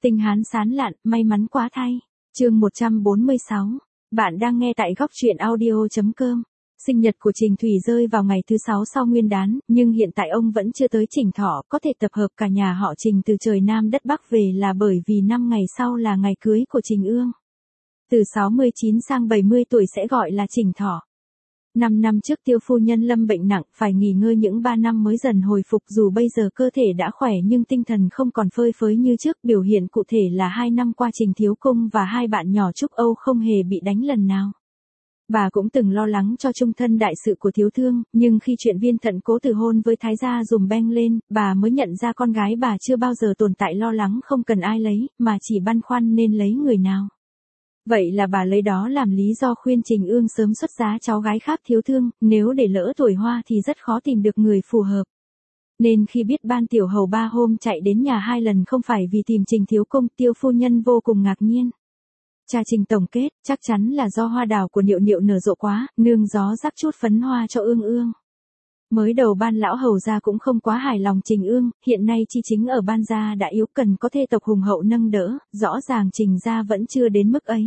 Tinh Hán sán lạn, may mắn quá thay. Chương 146. Bạn đang nghe tại góc truyện audio.com. Sinh nhật của Trình Thủy rơi vào ngày thứ 6 sau Nguyên đán, nhưng hiện tại ông vẫn chưa tới Trình Thọ, có thể tập hợp cả nhà họ Trình từ trời Nam đất Bắc về là bởi vì 5 ngày sau là ngày cưới của Trình Ương. Từ 69 sang 70 tuổi sẽ gọi là Trình Thọ. 5 năm trước Tiêu phu nhân lâm bệnh nặng, phải nghỉ ngơi những 3 năm mới dần hồi phục, dù bây giờ cơ thể đã khỏe nhưng tinh thần không còn phơi phới như trước, biểu hiện cụ thể là 2 năm qua Trình Thiếu Cung và hai bạn nhỏ Trúc Âu không hề bị đánh lần nào. Bà cũng từng lo lắng cho chung thân đại sự của Thiếu Thương, nhưng khi chuyện Viên Thận Cố từ hôn với Thái gia dùm beng lên, bà mới nhận ra con gái bà chưa bao giờ tồn tại lo lắng không cần ai lấy, mà chỉ băn khoăn nên lấy người nào. Vậy là bà lấy đó làm lý do khuyên Trình Ương sớm xuất giá cháu gái khác Thiếu Thương, nếu để lỡ tuổi hoa thì rất khó tìm được người phù hợp. Nên khi biết ban tiểu hầu 3 hôm chạy đến nhà 2 lần không phải vì tìm Trình Thiếu Cung, Tiêu phu nhân vô cùng ngạc nhiên. Cha Trình tổng kết, chắc chắn là do hoa đào của Niệu Niệu nở rộ quá, nương gió rắc chút phấn hoa cho Ương Ương. Mới đầu ban lão hầu gia cũng không quá hài lòng Trình Ương, hiện nay chi chính ở ban gia đã yếu cần có thê tộc hùng hậu nâng đỡ, rõ ràng Trình gia vẫn chưa đến mức ấy.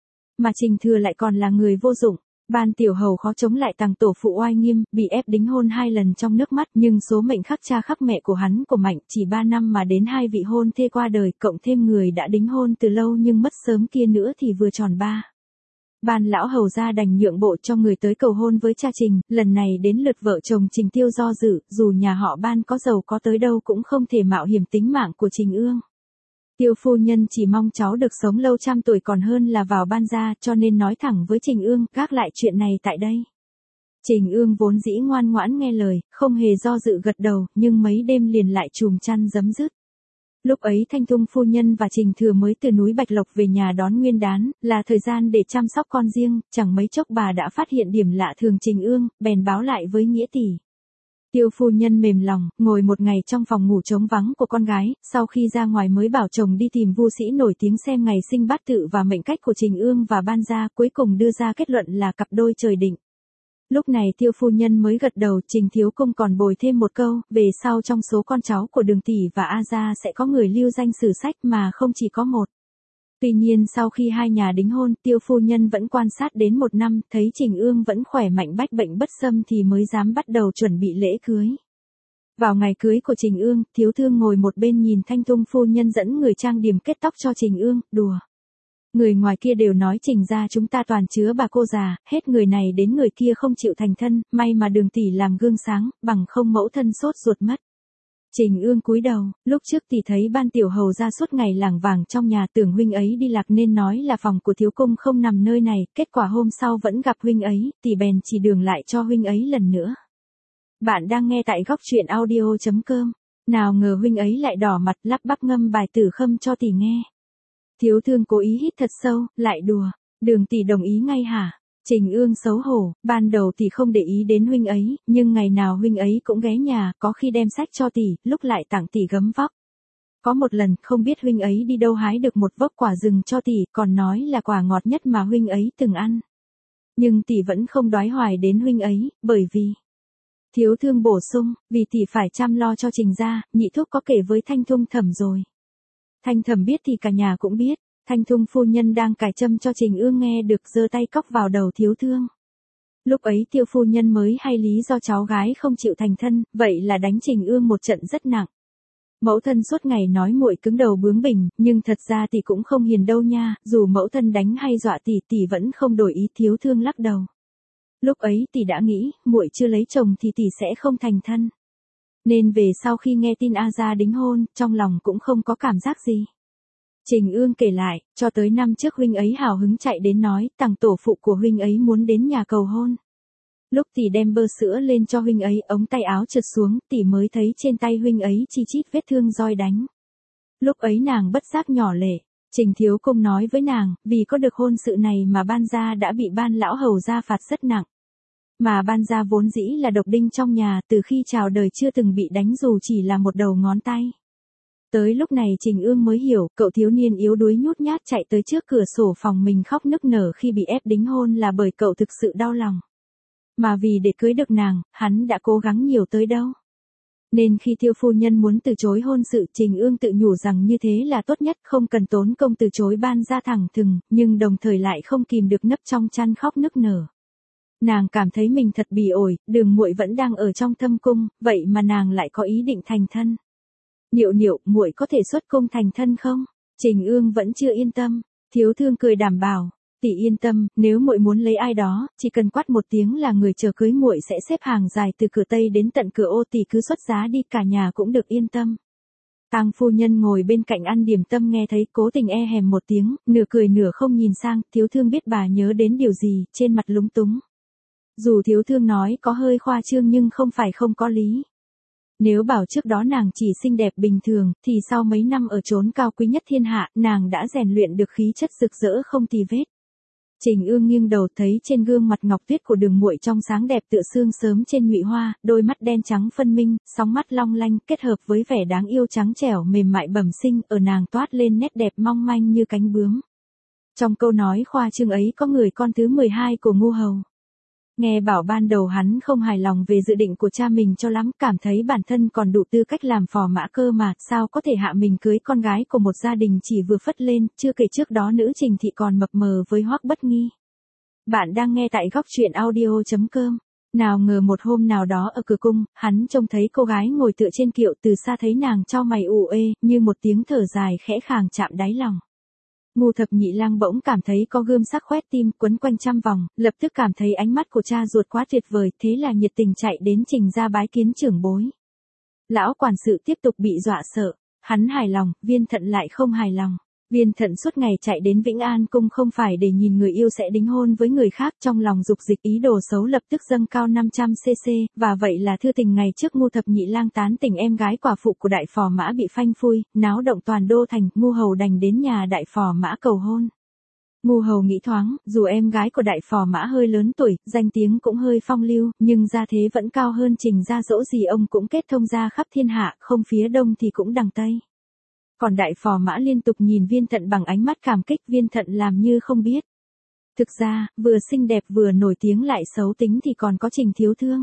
Mà Trình Thừa lại còn là người vô dụng. Ban tiểu hầu khó chống lại tàng tổ phụ oai nghiêm, bị ép đính hôn 2 lần trong nước mắt, nhưng số mệnh khắc cha khắc mẹ của hắn của Mạnh, chỉ 3 năm mà đến 2 vị hôn thê qua đời, cộng thêm người đã đính hôn từ lâu nhưng mất sớm kia nữa thì vừa tròn 3. Ban lão hầu gia đành nhượng bộ cho người tới cầu hôn với cha Trình, lần này đến lượt vợ chồng Trình Tiêu do dự, dù nhà họ Ban có giàu có tới đâu cũng không thể mạo hiểm tính mạng của Trình Ương. Tiêu phu nhân chỉ mong cháu được sống lâu trăm tuổi còn hơn là vào ban gia, cho nên nói thẳng với Trình Ương, gác lại chuyện này tại đây. Trình Ương vốn dĩ ngoan ngoãn nghe lời, không hề do dự gật đầu, nhưng mấy đêm liền lại chùm chăn giấm dứt. Lúc ấy Thanh Thung phu nhân và Trình Thừa mới từ núi Bạch Lộc về nhà đón Nguyên đán, là thời gian để chăm sóc con riêng, chẳng mấy chốc bà đã phát hiện điểm lạ thường Trình Ương, bèn báo lại với Nghĩa tỷ. Tiêu phu nhân mềm lòng, ngồi một ngày trong phòng ngủ trống vắng của con gái, sau khi ra ngoài mới bảo chồng đi tìm vu sĩ nổi tiếng xem ngày sinh bát tự và mệnh cách của Trình Ương và ban gia, cuối cùng đưa ra kết luận là cặp đôi trời định. Lúc này Tiêu phu nhân mới gật đầu, Trình Thiếu Cung còn bồi thêm một câu, về sau trong số con cháu của Đường tỷ và A gia sẽ có người lưu danh sử sách mà không chỉ có một. Tuy nhiên sau khi hai nhà đính hôn, Tiêu phu nhân vẫn quan sát đến 1 năm, thấy Trình Ương vẫn khỏe mạnh bách bệnh bất xâm thì mới dám bắt đầu chuẩn bị lễ cưới. Vào ngày cưới của Trình Ương, Thiếu Thương ngồi một bên nhìn Thanh Thung phu nhân dẫn người trang điểm kết tóc cho Trình Ương, đùa. Người ngoài kia đều nói Trình gia chúng ta toàn chứa bà cô già, hết người này đến người kia không chịu thành thân, may mà Đường tỷ làm gương sáng, bằng không mẫu thân sốt ruột mất. Trình Ương cúi đầu, lúc trước tỷ thấy ban tiểu hầu ra suốt ngày lảng vảng trong nhà, tưởng huynh ấy đi lạc nên nói là phòng của Thiếu Cung không nằm nơi này, kết quả hôm sau vẫn gặp huynh ấy, tỷ bèn chỉ đường lại cho huynh ấy lần nữa. Bạn đang nghe tại góc truyện audio.com. Nào ngờ huynh ấy lại đỏ mặt lắp bắp ngâm bài Tử Khâm cho tỷ nghe. Thiếu Thương cố ý hít thật sâu, lại đùa, Đường tỷ đồng ý ngay hả? Trình Ương xấu hổ, ban đầu tỷ không để ý đến huynh ấy, nhưng ngày nào huynh ấy cũng ghé nhà, có khi đem sách cho tỷ, lúc lại tặng tỷ gấm vóc. Có một lần, không biết huynh ấy đi đâu hái được một vốc quả rừng cho tỷ, còn nói là quả ngọt nhất mà huynh ấy từng ăn. Nhưng tỷ vẫn không đoái hoài đến huynh ấy, bởi vì... Thiếu Thương bổ sung, vì tỷ phải chăm lo cho Trình gia, nhị thúc có kể với Thanh Thung thẩm rồi. Thanh thẩm biết thì cả nhà cũng biết. Thanh Thung phu nhân đang cài châm cho Trình Ương nghe được giơ tay cóc vào đầu Thiếu Thương. Lúc ấy Tiêu phu nhân mới hay lý do cháu gái không chịu thành thân, vậy là đánh Trình Ương một trận rất nặng. Mẫu thân suốt ngày nói muội cứng đầu bướng bỉnh, nhưng thật ra tỷ cũng không hiền đâu nha, dù mẫu thân đánh hay dọa tỷ vẫn không đổi ý. Thiếu Thương lắc đầu. Lúc ấy tỷ đã nghĩ, muội chưa lấy chồng thì tỷ sẽ không thành thân. Nên về sau khi nghe tin A gia đính hôn, trong lòng cũng không có cảm giác gì. Trình Ương kể lại, cho tới năm trước huynh ấy hào hứng chạy đến nói, tàng tổ phụ của huynh ấy muốn đến nhà cầu hôn. Lúc tỷ đem bơ sữa lên cho huynh ấy, ống tay áo trượt xuống, tỷ mới thấy trên tay huynh ấy chi chít vết thương roi đánh. Lúc ấy nàng bất giác nhỏ lệ, Trình Thiếu Cung nói với nàng, vì có được hôn sự này mà ban gia đã bị ban lão hầu gia phạt rất nặng. Mà ban gia vốn dĩ là độc đinh trong nhà, từ khi chào đời chưa từng bị đánh dù chỉ là một đầu ngón tay. Tới lúc này Trình Ương mới hiểu, cậu thiếu niên yếu đuối nhút nhát chạy tới trước cửa sổ phòng mình khóc nức nở khi bị ép đính hôn là bởi cậu thực sự đau lòng. Mà vì để cưới được nàng, hắn đã cố gắng nhiều tới đâu. Nên khi Tiêu phu nhân muốn từ chối hôn sự, Trình Ương tự nhủ rằng như thế là tốt nhất, không cần tốn công từ chối ban ra thẳng thừng, nhưng đồng thời lại không kìm được nấp trong chăn khóc nức nở. Nàng cảm thấy mình thật bỉ ổi, Đường muội vẫn đang ở trong thâm cung, vậy mà nàng lại có ý định thành thân. Niệu niệu, muội có thể xuất cung thành thân không? Trình Ương vẫn chưa yên tâm. Thiếu thương cười đảm bảo, tỷ yên tâm, nếu muội muốn lấy ai đó, chỉ cần quát một tiếng là người chờ cưới muội sẽ xếp hàng dài từ cửa Tây đến tận cửa Ô, tỷ cứ xuất giá đi, cả nhà cũng được yên tâm. Tang phu nhân ngồi bên cạnh ăn điểm tâm nghe thấy, cố tình e hèm một tiếng, nửa cười nửa không nhìn sang. Thiếu thương biết bà nhớ đến điều gì, trên mặt lúng túng. Dù thiếu thương nói có hơi khoa trương nhưng không phải không có lý. Nếu bảo trước đó nàng chỉ xinh đẹp bình thường, thì sau mấy năm ở chốn cao quý nhất thiên hạ, nàng đã rèn luyện được khí chất rực rỡ không tì vết. Trình Ương nghiêng đầu thấy trên gương mặt ngọc tuyết của Đường muội trong sáng đẹp tựa sương sớm trên nhụy hoa, đôi mắt đen trắng phân minh, sóng mắt long lanh kết hợp với vẻ đáng yêu trắng trẻo mềm mại bẩm sinh, ở nàng toát lên nét đẹp mong manh như cánh bướm. Trong câu nói khoa trương ấy có người con thứ 12 của Ngu Hầu. Nghe bảo ban đầu hắn không hài lòng về dự định của cha mình cho lắm, cảm thấy bản thân còn đủ tư cách làm phò mã cơ mà, sao có thể hạ mình cưới con gái của một gia đình chỉ vừa phất lên, chưa kể trước đó nữ Trình thị còn mập mờ với Hoắc Bất Nghi. Bạn đang nghe tại góc truyện audio.com. Nào ngờ một hôm nào đó ở cửa cung, hắn trông thấy cô gái ngồi tựa trên kiệu, từ xa thấy nàng chau mày ủ ê, như một tiếng thở dài khẽ khàng chạm đáy lòng. Ngu Thập Nhị Lang bỗng cảm thấy có gươm sắc khoét tim quấn quanh trăm vòng, lập tức cảm thấy ánh mắt của cha ruột quá tuyệt vời, thế là nhiệt tình chạy đến Trình gia bái kiến trưởng bối. Lão quản sự tiếp tục bị dọa sợ, hắn hài lòng, Viên Thận lại không hài lòng. Viên Thận suốt ngày chạy đến Vĩnh An cung không phải để nhìn người yêu sẽ đính hôn với người khác, trong lòng dục dịch ý đồ xấu lập tức dâng cao 500cc, và vậy là thư tình ngày trước Ngu Thập Nhị Lang tán tỉnh em gái quả phụ của đại phò mã bị phanh phui, náo động toàn đô thành, Ngu Hầu đành đến nhà đại phò mã cầu hôn. Ngu Hầu nghĩ thoáng, dù em gái của đại phò mã hơi lớn tuổi, danh tiếng cũng hơi phong lưu, nhưng gia thế vẫn cao hơn Trình gia, dẫu gì ông cũng kết thông gia khắp thiên hạ, không phía đông thì cũng đằng tây. Còn đại phò mã liên tục nhìn Viên Thận bằng ánh mắt cảm kích, Viên Thận làm như không biết. Thực ra, vừa xinh đẹp vừa nổi tiếng lại xấu tính thì còn có Trình thiếu thương.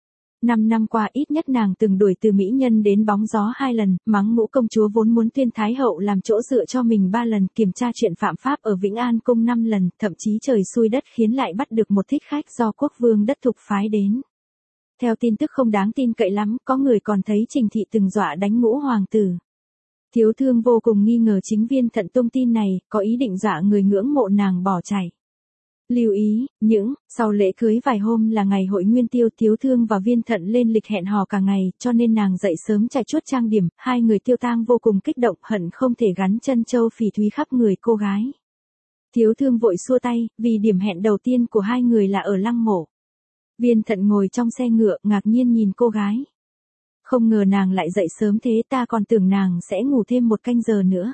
5 năm qua ít nhất nàng từng đuổi từ mỹ nhân đến bóng gió 2 lần, mắng Ngũ công chúa vốn muốn tuyên thái hậu làm chỗ dựa cho mình 3 lần, kiểm tra chuyện phạm pháp ở Vĩnh An cung 5 lần, thậm chí trời xui đất khiến lại bắt được một thích khách do quốc vương đất thục phái đến. Theo tin tức không đáng tin cậy lắm, có người còn thấy Trình thị từng dọa đánh Ngũ hoàng tử. Thiếu thương vô cùng nghi ngờ chính Viên Thận tung tin này, có ý định dọa người ngưỡng mộ nàng bỏ chạy. Lưu ý, sau lễ cưới vài hôm là ngày hội Nguyên Tiêu, Thiếu thương và Viên Thận lên lịch hẹn hò cả ngày, cho nên nàng dậy sớm chải chuốt trang điểm, hai người tiêu tang vô cùng kích động, hận không thể gắn chân châu phỉ thúy khắp người cô gái. Thiếu thương vội xua tay, vì điểm hẹn đầu tiên của hai người là ở lăng mộ. Viên Thận ngồi trong xe ngựa, ngạc nhiên nhìn cô gái. Không ngờ nàng lại dậy sớm thế, ta còn tưởng nàng sẽ ngủ thêm 1 canh giờ nữa.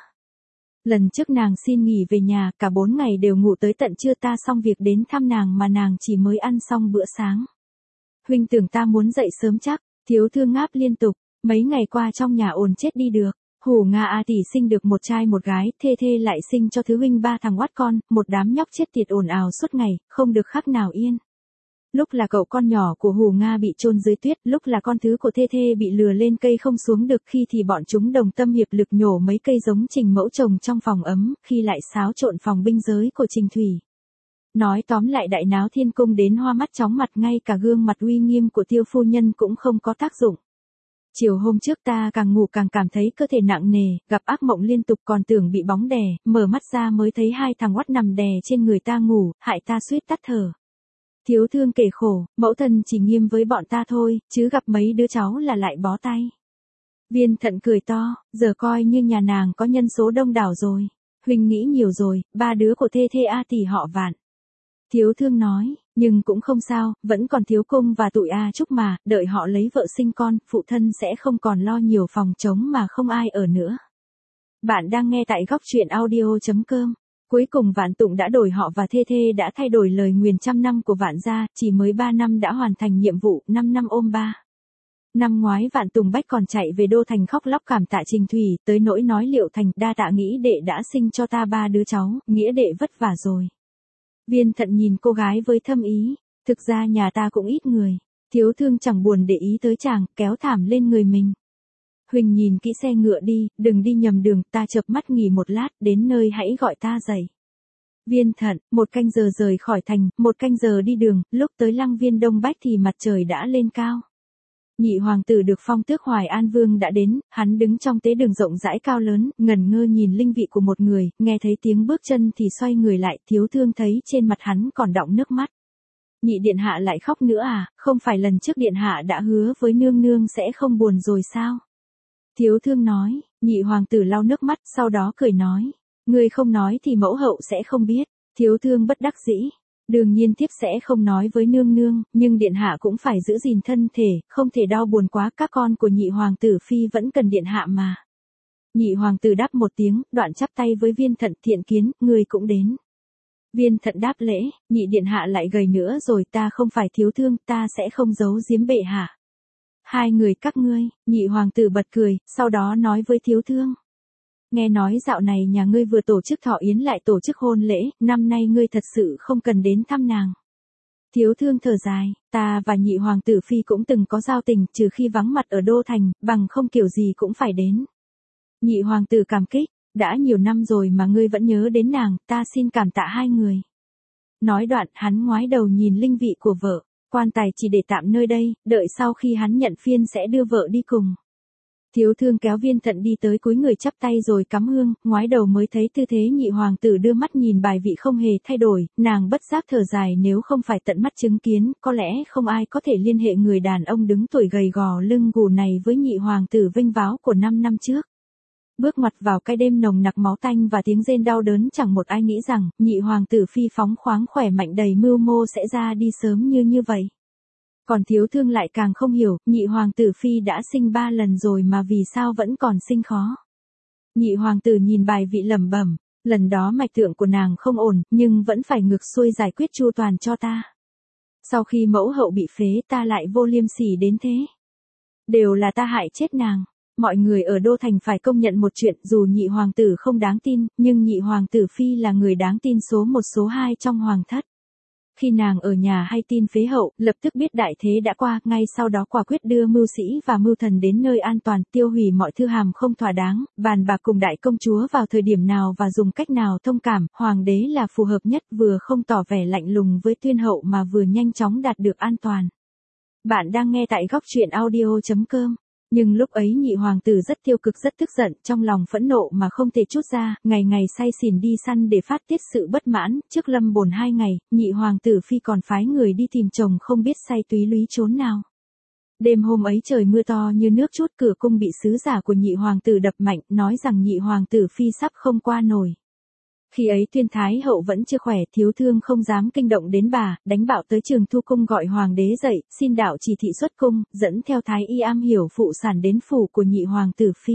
Lần trước nàng xin nghỉ về nhà, cả 4 ngày đều ngủ tới tận trưa, ta xong việc đến thăm nàng mà nàng chỉ mới ăn xong bữa sáng. Huynh tưởng ta muốn dậy sớm chắc, Thiếu thương ngáp liên tục, mấy ngày qua trong nhà ồn chết đi được. Hủ Nga A tỷ sinh được một trai một gái, Thê Thê lại sinh cho thứ huynh 3 thằng oát con, một đám nhóc chết tiệt ồn ào suốt ngày, không được khắc nào yên. Lúc là cậu con nhỏ của Hủ Nga bị chôn dưới tuyết, lúc là con thứ của Thê Thê bị lừa lên cây không xuống được, khi thì bọn chúng đồng tâm hiệp lực nhổ mấy cây giống Trình mẫu trồng trong phòng ấm, khi lại xáo trộn phòng binh giới của Trình Thủy. Nói tóm lại đại náo thiên cung đến hoa mắt chóng mặt, ngay cả gương mặt uy nghiêm của Tiêu phu nhân cũng không có tác dụng. Chiều hôm trước ta càng ngủ càng cảm thấy cơ thể nặng nề, gặp ác mộng liên tục, còn tưởng bị bóng đè, mở mắt ra mới thấy 2 thằng oắt nằm đè trên người ta ngủ, hại ta suýt tắt thở. Thiếu thương kể khổ, mẫu thân chỉ nghiêm với bọn ta thôi, chứ gặp mấy đứa cháu là lại bó tay. Viên Thận cười to, giờ coi như nhà nàng có nhân số đông đảo rồi. Huynh nghĩ nhiều rồi, 3 đứa của Thê Thê A tỷ họ Vạn. Thiếu thương nói, nhưng cũng không sao, vẫn còn Thiếu Cung và tụi A Trúc mà, đợi họ lấy vợ sinh con, phụ thân sẽ không còn lo nhiều phòng trống mà không ai ở nữa. Bạn đang nghe tại góc truyện audio.com. Cuối cùng Vạn Tụng đã đổi họ và Thê Thê đã thay đổi lời nguyền 100 năm của Vạn gia, chỉ mới 3 năm đã hoàn thành nhiệm vụ, 5 năm ôm 3. Năm ngoái Vạn Tùng Bách còn chạy về đô thành khóc lóc cảm tạ Trình Thủy, tới nỗi nói Liệu Thành, đa tạ Nghĩa đệ đã sinh cho ta 3 đứa cháu, Nghĩa đệ vất vả rồi. Viên Thận nhìn cô gái với thâm ý, thực ra nhà ta cũng ít người. Thiếu thương chẳng buồn để ý tới chàng, kéo thảm lên người mình. Huỳnh nhìn kỹ xe ngựa đi, đừng đi nhầm đường, ta chợp mắt nghỉ một lát, đến nơi hãy gọi ta dậy. Viên Thận, 1 canh giờ rời khỏi thành, 1 canh giờ đi đường, lúc tới Lăng Viên Đông Bách thì mặt trời đã lên cao. Nhị hoàng tử được phong tước Hoài An Vương đã đến, hắn đứng trong tế đường rộng rãi cao lớn, ngẩn ngơ nhìn linh vị của một người, nghe thấy tiếng bước chân thì xoay người lại, thiếu thương thấy trên mặt hắn còn đọng nước mắt. Nhị điện hạ lại khóc nữa à, không phải lần trước điện hạ đã hứa với nương nương sẽ không buồn rồi sao? Thiếu thương nói, nhị hoàng tử lau nước mắt, sau đó cười nói, ngươi không nói thì mẫu hậu sẽ không biết. Thiếu thương bất đắc dĩ, đương nhiên thiếp sẽ không nói với nương nương, nhưng điện hạ cũng phải giữ gìn thân thể, không thể đau buồn quá, các con của nhị hoàng tử phi vẫn cần điện hạ mà. Nhị hoàng tử đáp một tiếng, đoạn chắp tay với Viên Thận, thiện kiến, ngươi cũng đến. Viên Thận đáp lễ, nhị điện hạ lại gầy nữa rồi, ta không phải thiếu thương, ta sẽ không giấu giếm bệ hạ. Hai người các ngươi, nhị hoàng tử bật cười, sau đó nói với thiếu thương. Nghe nói dạo này nhà ngươi vừa tổ chức thọ yến lại tổ chức hôn lễ, năm nay ngươi thật sự không cần đến thăm nàng. Thiếu thương thở dài, ta và nhị hoàng tử phi cũng từng có giao tình, trừ khi vắng mặt ở đô thành, bằng không kiểu gì cũng phải đến. Nhị hoàng tử cảm kích, đã nhiều năm rồi mà ngươi vẫn nhớ đến nàng, ta xin cảm tạ hai người. Nói đoạn, hắn ngoái đầu nhìn linh vị của vợ, quan tài chỉ để tạm nơi đây, đợi sau khi hắn nhận phiên sẽ đưa vợ đi cùng. Thiếu thương kéo Viên Thận đi tới cúi người chắp tay rồi cắm hương, ngoái đầu mới thấy tư thế nhị hoàng tử đưa mắt nhìn bài vị không hề thay đổi, nàng bất giác thở dài, nếu không phải tận mắt chứng kiến, có lẽ không ai có thể liên hệ người đàn ông đứng tuổi gầy gò lưng gù này với nhị hoàng tử vinh váo của 5 năm trước. Bước mặt vào cái đêm nồng nặc máu tanh và tiếng rên đau đớn, chẳng một ai nghĩ rằng, nhị hoàng tử phi phóng khoáng khỏe mạnh đầy mưu mô sẽ ra đi sớm như vậy. Còn thiếu thương lại càng không hiểu, nhị hoàng tử phi đã sinh 3 lần rồi mà vì sao vẫn còn sinh khó. Nhị hoàng tử nhìn bài vị lẩm bẩm, lần đó mạch tượng của nàng không ổn, nhưng vẫn phải ngược xuôi giải quyết chu toàn cho ta. Sau khi mẫu hậu bị phế ta lại vô liêm sỉ đến thế. Đều là ta hại chết nàng. Mọi người ở đô thành phải công nhận một chuyện, dù nhị hoàng tử không đáng tin, nhưng nhị hoàng tử phi là người đáng tin số 1 số 2 trong hoàng thất. Khi nàng ở nhà hay tin phế hậu, lập tức biết đại thế đã qua, ngay sau đó quả quyết đưa mưu sĩ và mưu thần đến nơi an toàn, tiêu hủy mọi thư hàm không thỏa đáng, bàn bạc cùng đại công chúa vào thời điểm nào và dùng cách nào thông cảm, hoàng đế là phù hợp nhất, vừa không tỏ vẻ lạnh lùng với tuyên hậu mà vừa nhanh chóng đạt được an toàn. Bạn đang nghe tại góc truyện audio.com. Nhưng lúc ấy nhị hoàng tử rất tiêu cực, rất tức giận, trong lòng phẫn nộ mà không thể trút ra, ngày ngày say xỉn đi săn để phát tiết sự bất mãn, trước lâm bồn 2 ngày, nhị hoàng tử phi còn phái người đi tìm chồng không biết say túy lúy trốn nào. Đêm hôm ấy trời mưa to như nước trút, cửa cung bị sứ giả của nhị hoàng tử đập mạnh, nói rằng nhị hoàng tử phi sắp không qua nổi. Khi ấy Tuyên Thái hậu vẫn chưa khỏe, thiếu thương không dám kinh động đến bà, đánh bạo tới Trường Thu cung gọi hoàng đế dậy, xin đạo chỉ thị xuất cung, dẫn theo thái y am hiểu phụ sản đến phủ của nhị hoàng tử phi.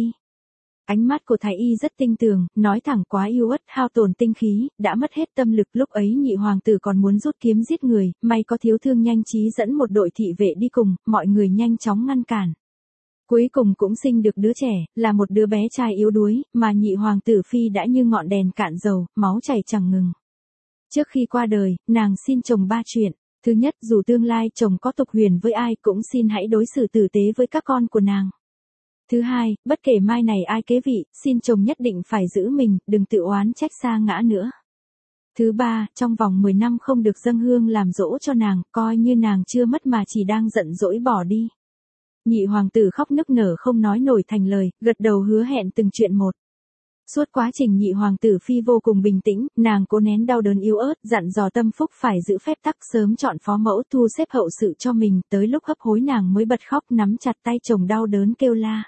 Ánh mắt của thái y rất tinh tường, nói thẳng quá yêu uất, hao tổn tinh khí, đã mất hết tâm lực, lúc ấy nhị hoàng tử còn muốn rút kiếm giết người, may có thiếu thương nhanh trí dẫn một đội thị vệ đi cùng, mọi người nhanh chóng ngăn cản. Cuối cùng cũng sinh được đứa trẻ, là một đứa bé trai yếu đuối, mà nhị hoàng tử phi đã như ngọn đèn cạn dầu, máu chảy chẳng ngừng. Trước khi qua đời, nàng xin chồng 3 chuyện. Thứ nhất, dù tương lai chồng có tục huyền với ai cũng xin hãy đối xử tử tế với các con của nàng. Thứ hai, bất kể mai này ai kế vị, xin chồng nhất định phải giữ mình, đừng tự oán trách sa ngã nữa. Thứ ba, trong vòng 10 năm không được dâng hương làm dỗ cho nàng, coi như nàng chưa mất mà chỉ đang giận dỗi bỏ đi. Nhị hoàng tử khóc nức nở không nói nổi thành lời, gật đầu hứa hẹn từng chuyện một. Suốt quá trình nhị hoàng tử phi vô cùng bình tĩnh, nàng cố nén đau đớn yếu ớt, dặn dò Tâm Phúc phải giữ phép tắc, sớm chọn phó mẫu thu xếp hậu sự cho mình, tới lúc hấp hối nàng mới bật khóc nắm chặt tay chồng đau đớn kêu la.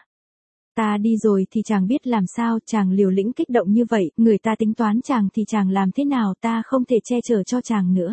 Ta đi rồi thì chàng biết làm sao, chàng liều lĩnh kích động như vậy, người ta tính toán chàng thì chàng làm thế nào, ta không thể che chở cho chàng nữa.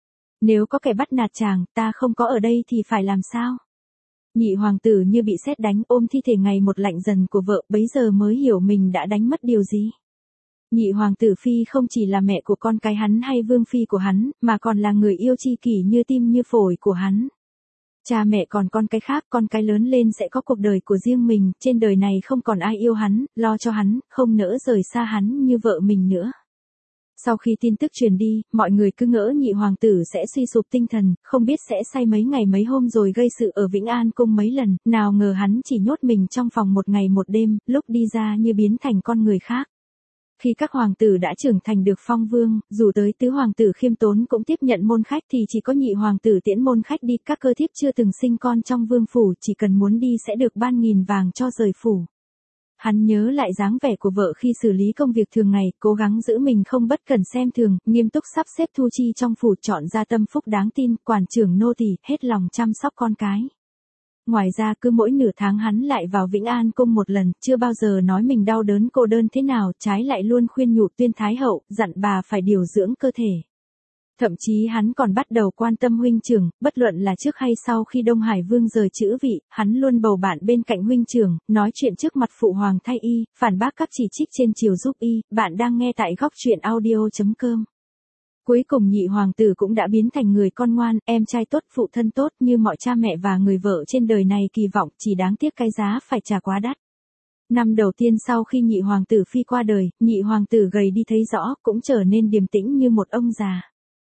Nếu có kẻ bắt nạt chàng, ta không có ở đây thì phải làm sao? Nhị hoàng tử như bị sét đánh, ôm thi thể ngày một lạnh dần của vợ, bấy giờ mới hiểu mình đã đánh mất điều gì. Nhị hoàng tử phi không chỉ là mẹ của con cái hắn hay vương phi của hắn, mà còn là người yêu tri kỷ như tim như phổi của hắn. Cha mẹ còn con cái khác, con cái lớn lên sẽ có cuộc đời của riêng mình, trên đời này không còn ai yêu hắn, lo cho hắn, không nỡ rời xa hắn như vợ mình nữa. Sau khi tin tức truyền đi, mọi người cứ ngỡ nhị hoàng tử sẽ suy sụp tinh thần, không biết sẽ say mấy ngày mấy hôm rồi gây sự ở Vĩnh An Cung mấy lần, nào ngờ hắn chỉ nhốt mình trong phòng một ngày một đêm, lúc đi ra như biến thành con người khác. Khi các hoàng tử đã trưởng thành được phong vương, dù tới tứ hoàng tử khiêm tốn cũng tiếp nhận môn khách thì chỉ có nhị hoàng tử tiễn môn khách đi, các cơ thiếp chưa từng sinh con trong vương phủ chỉ cần muốn đi sẽ được ban 1.000 vàng cho rời phủ. Hắn nhớ lại dáng vẻ của vợ khi xử lý công việc thường ngày, cố gắng giữ mình không bất cẩn xem thường, nghiêm túc sắp xếp thu chi trong phủ, chọn ra tâm phúc đáng tin, quản trưởng nô tỳ, hết lòng chăm sóc con cái. Ngoài ra cứ mỗi nửa tháng hắn lại vào Vĩnh An Cung một lần, chưa bao giờ nói mình đau đớn cô đơn thế nào, trái lại luôn khuyên nhủ Tuyên Thái Hậu, dặn bà phải điều dưỡng cơ thể. Thậm chí hắn còn bắt đầu quan tâm huynh trưởng, bất luận là trước hay sau khi Đông Hải Vương rời chữ vị, hắn luôn bầu bạn bên cạnh huynh trưởng, nói chuyện trước mặt phụ hoàng thay y, phản bác các chỉ trích trên chiều giúp y. Bạn đang nghe tại góc truyện audio.com. Cuối cùng nhị hoàng tử cũng đã biến thành người con ngoan, em trai tốt, phụ thân tốt như mọi cha mẹ và người vợ trên đời này kỳ vọng, chỉ đáng tiếc cái giá phải trả quá đắt. Năm đầu tiên sau khi nhị hoàng tử Phi qua đời, nhị hoàng tử gầy đi thấy rõ, cũng trở nên điềm tĩnh như một ông già.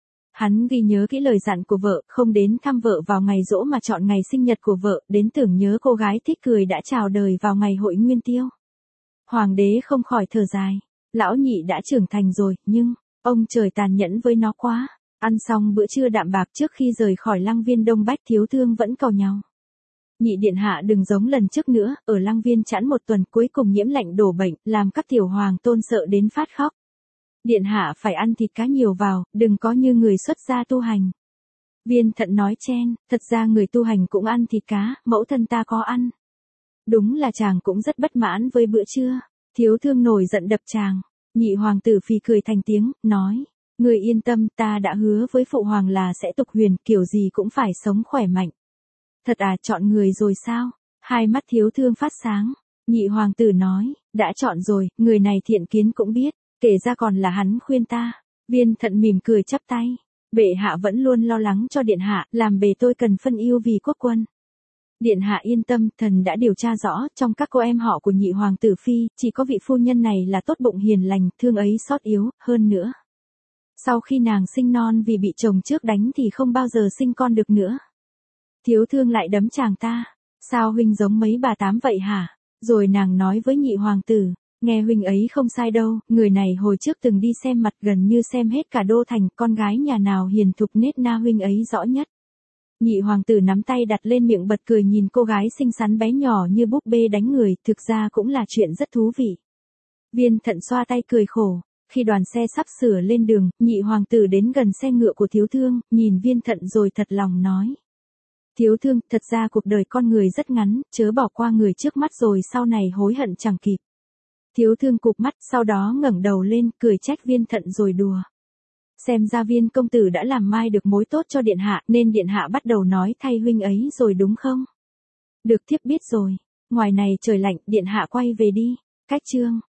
Hắn ghi nhớ kỹ lời dặn của vợ, không đến thăm vợ vào ngày giỗ mà chọn ngày sinh nhật của vợ, đến tưởng nhớ cô gái thích cười đã chào đời vào ngày hội nguyên tiêu. Hoàng đế không khỏi thở dài, lão nhị đã trưởng thành rồi, nhưng ông trời tàn nhẫn với nó quá. Ăn xong bữa trưa đạm bạc trước khi rời khỏi Lăng Viên, Đông Bách Thiếu Thương vẫn càu nhàu. Nhị điện hạ đừng giống lần trước nữa, ở Lăng Viên chẵn một tuần cuối cùng nhiễm lạnh đổ bệnh, làm các tiểu hoàng tôn sợ đến phát khóc. Điện hạ phải ăn thịt cá nhiều vào, đừng có như người xuất gia tu hành. Viên Thận nói chen, thật ra người tu hành cũng ăn thịt cá, mẫu thân ta có ăn. Đúng là chàng cũng rất bất mãn với bữa trưa. Thiếu Thương nổi giận đập chàng. Nhị hoàng tử Phì cười thành tiếng, nói, người yên tâm, ta đã hứa với phụ hoàng là sẽ tục huyền, kiểu gì cũng phải sống khỏe mạnh. Thật à, chọn người rồi sao? Hai mắt Thiếu Thương phát sáng. Nhị hoàng tử nói, đã chọn rồi, người này thiện kiến cũng biết, kể ra còn là hắn khuyên ta. Viên Thận mỉm cười chắp tay. Bệ hạ vẫn luôn lo lắng cho điện hạ, làm bề tôi cần phân ưu vì quốc quân. Điện hạ yên tâm, thần đã điều tra rõ, trong các cô em họ của nhị hoàng tử Phi, chỉ có vị phu nhân này là tốt bụng hiền lành, thương ấy xót yếu, hơn nữa. Sau khi nàng sinh non vì bị chồng trước đánh thì không bao giờ sinh con được nữa. Thiếu Thương lại đấm chàng ta, sao huynh giống mấy bà tám vậy hả? Rồi nàng nói với nhị hoàng tử, nghe huynh ấy không sai đâu, người này hồi trước từng đi xem mặt gần như xem hết cả đô thành, con gái nhà nào hiền thục nết na huynh ấy rõ nhất. Nhị hoàng tử nắm tay đặt lên miệng bật cười nhìn cô gái xinh xắn bé nhỏ như búp bê đánh người, thực ra cũng là chuyện rất thú vị. Viên Thận xoa tay cười khổ, khi đoàn xe sắp sửa lên đường, nhị hoàng tử đến gần xe ngựa của Thiếu Thương, nhìn Viên Thận rồi thật lòng nói. Thiếu Thương, thật ra cuộc đời con người rất ngắn, chớ bỏ qua người trước mắt rồi sau này hối hận chẳng kịp. Thiếu Thương cụp mắt, sau đó ngẩng đầu lên, cười trách Viên Thận rồi đùa. Xem ra Viên công tử đã làm mai được mối tốt cho điện hạ, nên điện hạ bắt đầu nói thay huynh ấy rồi đúng không? Được, thiếp biết rồi. Ngoài này trời lạnh, điện hạ quay về đi. Cách chương